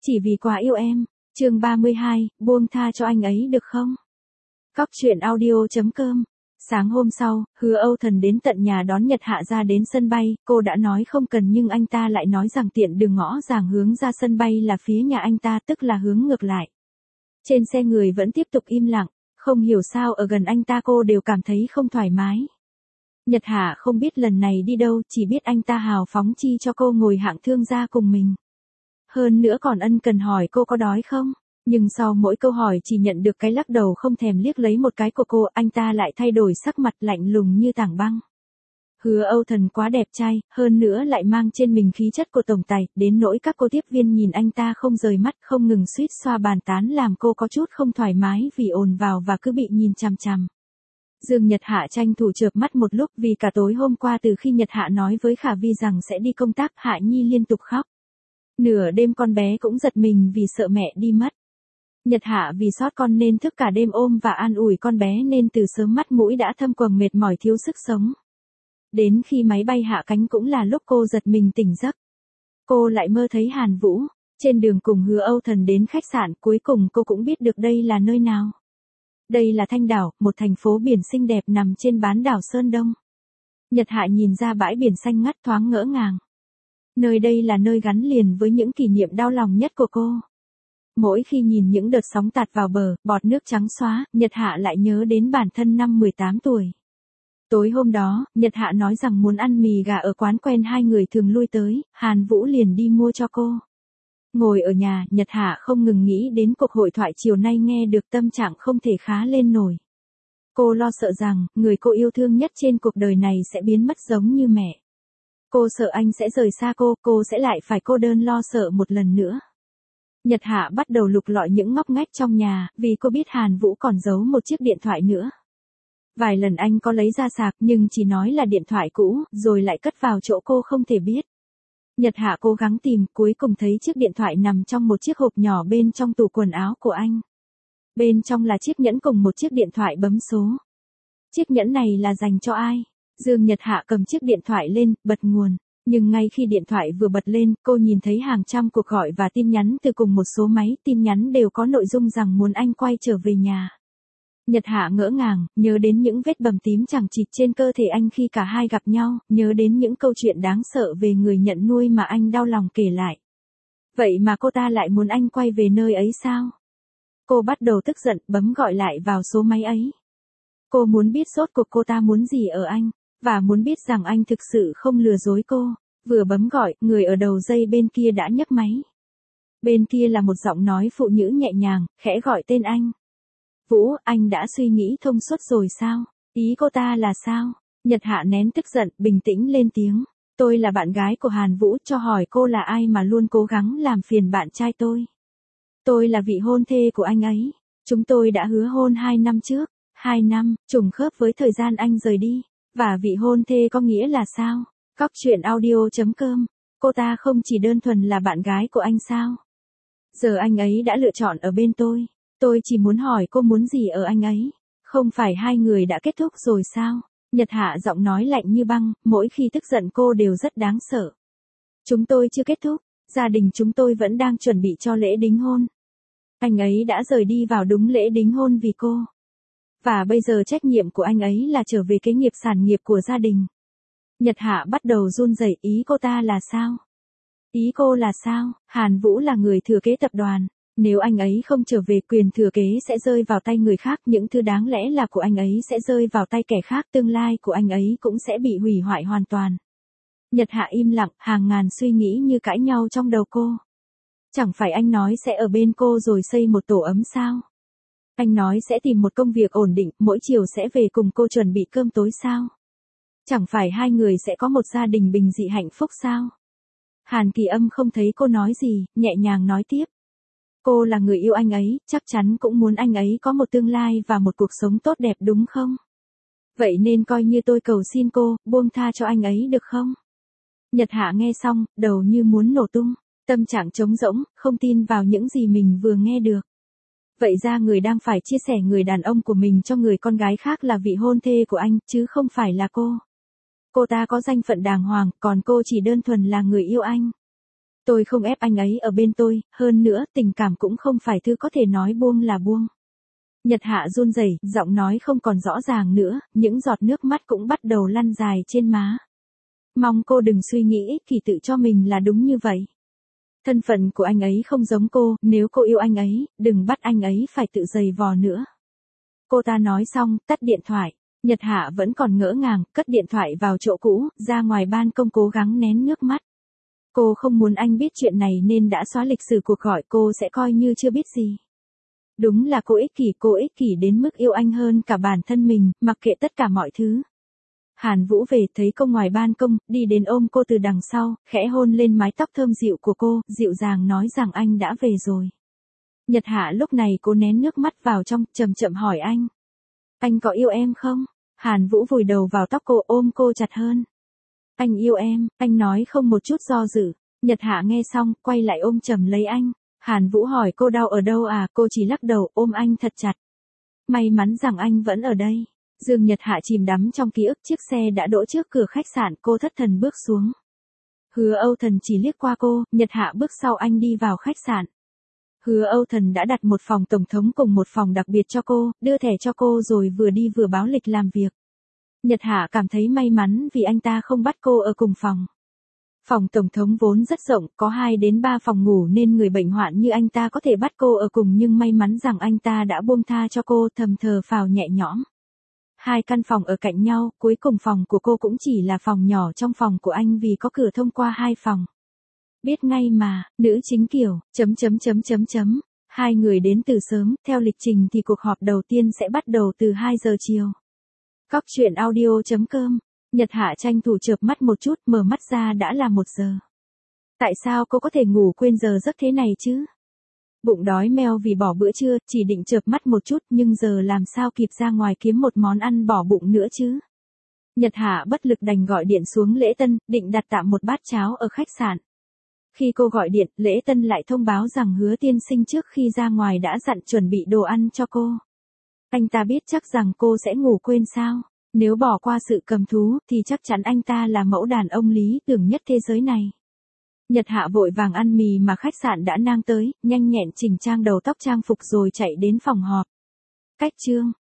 Chỉ vì quá yêu em. Chương 32, buông tha cho anh ấy được không? Cóc truyện audio.com. Sáng hôm sau, Hứa Âu Thần đến tận nhà đón Nhật Hạ ra đến sân bay, cô đã nói không cần nhưng anh ta lại nói rằng tiện đường ngõ ràng hướng ra sân bay là phía nhà anh ta, tức là hướng ngược lại. Trên xe người vẫn tiếp tục im lặng, không hiểu sao ở gần anh ta cô đều cảm thấy không thoải mái. Nhật Hạ không biết lần này đi đâu, chỉ biết anh ta hào phóng chi cho cô ngồi hạng thương gia cùng mình. Hơn nữa còn ân cần hỏi cô có đói không, nhưng sau mỗi câu hỏi chỉ nhận được cái lắc đầu không thèm liếc lấy một cái của cô, anh ta lại thay đổi sắc mặt lạnh lùng như tảng băng. Hứa Âu Thần quá đẹp trai, hơn nữa lại mang trên mình khí chất của tổng tài, đến nỗi các cô tiếp viên nhìn anh ta không rời mắt, không ngừng suýt xoa bàn tán làm cô có chút không thoải mái vì ồn vào và cứ bị nhìn chằm chằm. Dương Nhật Hạ tranh thủ chợp mắt một lúc vì cả tối hôm qua từ khi Nhật Hạ nói với Khả Vi rằng sẽ đi công tác, Hạ Nhi liên tục khóc. Nửa đêm con bé cũng giật mình vì sợ mẹ đi mất. Nhật Hạ vì sót con nên thức cả đêm ôm và an ủi con bé nên từ sớm mắt mũi đã thâm quầng mệt mỏi thiếu sức sống. Đến khi máy bay hạ cánh cũng là lúc cô giật mình tỉnh giấc. Cô lại mơ thấy Hàn Vũ. Trên đường cùng Hứa Âu Thần đến khách sạn, cuối cùng cô cũng biết được đây là nơi nào. Đây là Thanh Đảo, một thành phố biển xinh đẹp nằm trên bán đảo Sơn Đông. Nhật Hạ nhìn ra bãi biển xanh ngắt thoáng ngỡ ngàng. Nơi đây là nơi gắn liền với những kỷ niệm đau lòng nhất của cô. Mỗi khi nhìn những đợt sóng tạt vào bờ, bọt nước trắng xóa, Nhật Hạ lại nhớ đến bản thân năm 18 tuổi. Tối hôm đó, Nhật Hạ nói rằng muốn ăn mì gà ở quán quen hai người thường lui tới, Hàn Vũ liền đi mua cho cô. Ngồi ở nhà, Nhật Hạ không ngừng nghĩ đến cuộc hội thoại chiều nay, nghe được tâm trạng không thể khá lên nổi. Cô lo sợ rằng, người cô yêu thương nhất trên cuộc đời này sẽ biến mất giống như mẹ. Cô sợ anh sẽ rời xa cô sẽ lại phải cô đơn lo sợ một lần nữa. Nhật Hạ bắt đầu lục lọi những ngóc ngách trong nhà, vì cô biết Hàn Vũ còn giấu một chiếc điện thoại nữa. Vài lần anh có lấy ra sạc nhưng chỉ nói là điện thoại cũ, rồi lại cất vào chỗ cô không thể biết. Nhật Hạ cố gắng tìm, cuối cùng thấy chiếc điện thoại nằm trong một chiếc hộp nhỏ bên trong tủ quần áo của anh. Bên trong là chiếc nhẫn cùng một chiếc điện thoại bấm số. Chiếc nhẫn này là dành cho ai? Dương Nhật Hạ cầm chiếc điện thoại lên, bật nguồn. Nhưng ngay khi điện thoại vừa bật lên, cô nhìn thấy hàng trăm cuộc gọi và tin nhắn từ cùng một số máy, tin nhắn đều có nội dung rằng muốn anh quay trở về nhà. Nhật Hạ ngỡ ngàng, nhớ đến những vết bầm tím chằng chịt trên cơ thể anh khi cả hai gặp nhau, nhớ đến những câu chuyện đáng sợ về người nhận nuôi mà anh đau lòng kể lại. Vậy mà cô ta lại muốn anh quay về nơi ấy sao? Cô bắt đầu tức giận, bấm gọi lại vào số máy ấy. Cô muốn biết rốt cuộc cô ta muốn gì ở anh, và muốn biết rằng anh thực sự không lừa dối cô. Vừa bấm gọi, người ở đầu dây bên kia đã nhấc máy. Bên kia là một giọng nói phụ nữ nhẹ nhàng, khẽ gọi tên anh. Vũ, anh đã suy nghĩ thông suốt rồi sao? Ý cô ta là sao? Nhật Hạ nén tức giận, bình tĩnh lên tiếng. Tôi là bạn gái của Hàn Vũ, cho hỏi cô là ai mà luôn cố gắng làm phiền bạn trai tôi? Tôi là vị hôn thê của anh ấy. Chúng tôi đã hứa hôn 2 năm trước. 2 năm, trùng khớp với thời gian anh rời đi. Và vị hôn thê có nghĩa là sao? Cóc truyện audio.com. Cô ta không chỉ đơn thuần là bạn gái của anh sao? Giờ anh ấy đã lựa chọn ở bên tôi. Tôi chỉ muốn hỏi cô muốn gì ở anh ấy? Không phải hai người đã kết thúc rồi sao? Nhật Hạ giọng nói lạnh như băng, mỗi khi tức giận cô đều rất đáng sợ. Chúng tôi chưa kết thúc, gia đình chúng tôi vẫn đang chuẩn bị cho lễ đính hôn. Anh ấy đã rời đi vào đúng lễ đính hôn vì cô. Và bây giờ trách nhiệm của anh ấy là trở về kế nghiệp sản nghiệp của gia đình. Nhật Hạ bắt đầu run rẩy, ý cô ta là sao? Ý cô là sao? Hàn Vũ là người thừa kế tập đoàn. Nếu anh ấy không trở về, quyền thừa kế sẽ rơi vào tay người khác, những thứ đáng lẽ là của anh ấy sẽ rơi vào tay kẻ khác, tương lai của anh ấy cũng sẽ bị hủy hoại hoàn toàn. Nhật Hạ im lặng, hàng ngàn suy nghĩ như cãi nhau trong đầu cô. Chẳng phải anh nói sẽ ở bên cô rồi xây một tổ ấm sao? Anh nói sẽ tìm một công việc ổn định, mỗi chiều sẽ về cùng cô chuẩn bị cơm tối sao? Chẳng phải hai người sẽ có một gia đình bình dị hạnh phúc sao? Hàn Kỳ Âm không thấy cô nói gì, nhẹ nhàng nói tiếp. Cô là người yêu anh ấy, chắc chắn cũng muốn anh ấy có một tương lai và một cuộc sống tốt đẹp đúng không? Vậy nên coi như tôi cầu xin cô, buông tha cho anh ấy được không? Nhật Hạ nghe xong, đầu như muốn nổ tung, tâm trạng trống rỗng, không tin vào những gì mình vừa nghe được. Vậy ra người đang phải chia sẻ người đàn ông của mình cho người con gái khác là vị hôn thê của anh, chứ không phải là cô. Cô ta có danh phận đàng hoàng, còn cô chỉ đơn thuần là người yêu anh. Tôi không ép anh ấy ở bên tôi, hơn nữa tình cảm cũng không phải thứ có thể nói buông là buông. Nhật Hạ run rẩy, giọng nói không còn rõ ràng nữa, những giọt nước mắt cũng bắt đầu lăn dài trên má. Mong cô đừng suy nghĩ ích kỷ tự cho mình là đúng như vậy. Thân phận của anh ấy không giống cô, nếu cô yêu anh ấy, đừng bắt anh ấy phải tự giày vò nữa. Cô ta nói xong, tắt điện thoại. Nhật Hạ vẫn còn ngỡ ngàng, cất điện thoại vào chỗ cũ, ra ngoài ban công cố gắng nén nước mắt. Cô không muốn anh biết chuyện này nên đã xóa lịch sử cuộc gọi, cô sẽ coi như chưa biết gì. Đúng là cô ích kỷ đến mức yêu anh hơn cả bản thân mình, mặc kệ tất cả mọi thứ. Hàn Vũ về thấy cô ngoài ban công, đi đến ôm cô từ đằng sau, khẽ hôn lên mái tóc thơm dịu của cô, dịu dàng nói rằng anh đã về rồi. Nhật Hạ lúc này cố nén nước mắt vào trong, chậm chậm hỏi anh. Anh có yêu em không? Hàn Vũ vùi đầu vào tóc cô, ôm cô chặt hơn. Anh yêu em, anh nói không một chút do dự. Nhật Hạ nghe xong, quay lại ôm chầm lấy anh. Hàn Vũ hỏi cô đau ở đâu à, cô chỉ lắc đầu, ôm anh thật chặt. May mắn rằng anh vẫn ở đây. Dương Nhật Hạ chìm đắm trong ký ức, chiếc xe đã đỗ trước cửa khách sạn, cô thất thần bước xuống. Hứa Âu Thần chỉ liếc qua cô, Nhật Hạ bước sau anh đi vào khách sạn. Hứa Âu Thần đã đặt một phòng tổng thống cùng một phòng đặc biệt cho cô, đưa thẻ cho cô rồi vừa đi vừa báo lịch làm việc. Nhật Hạ cảm thấy may mắn vì anh ta không bắt cô ở cùng phòng. Phòng tổng thống vốn rất rộng, có 2 đến 3 phòng ngủ nên người bệnh hoạn như anh ta có thể bắt cô ở cùng, nhưng may mắn rằng anh ta đã buông tha cho cô, thầm thờ phào nhẹ nhõm. 2 căn phòng ở cạnh nhau, cuối cùng phòng của cô cũng chỉ là phòng nhỏ trong phòng của anh vì có cửa thông qua 2 phòng. Biết ngay mà, nữ chính kiểu, ... 2 người đến từ sớm, theo lịch trình thì cuộc họp đầu tiên sẽ bắt đầu từ 2 giờ chiều. Cóc truyện audio.com, Nhật Hạ tranh thủ chợp mắt một chút, mở mắt ra đã là 1 giờ. Tại sao cô có thể ngủ quên giờ giấc thế này chứ? Bụng đói meo vì bỏ bữa trưa, chỉ định chợp mắt một chút nhưng giờ làm sao kịp ra ngoài kiếm một món ăn bỏ bụng nữa chứ? Nhật Hạ bất lực đành gọi điện xuống Lễ Tân, định đặt tạm một bát cháo ở khách sạn. Khi cô gọi điện, Lễ Tân lại thông báo rằng Hứa tiên sinh trước khi ra ngoài đã dặn chuẩn bị đồ ăn cho cô. Anh ta biết chắc rằng cô sẽ ngủ quên sao? Nếu bỏ qua sự cầm thú thì chắc chắn anh ta là mẫu đàn ông lý tưởng nhất thế giới này. Nhật Hạ vội vàng ăn mì mà khách sạn đã nang tới, nhanh nhẹn chỉnh trang đầu tóc trang phục rồi chạy đến phòng họp. Cách chương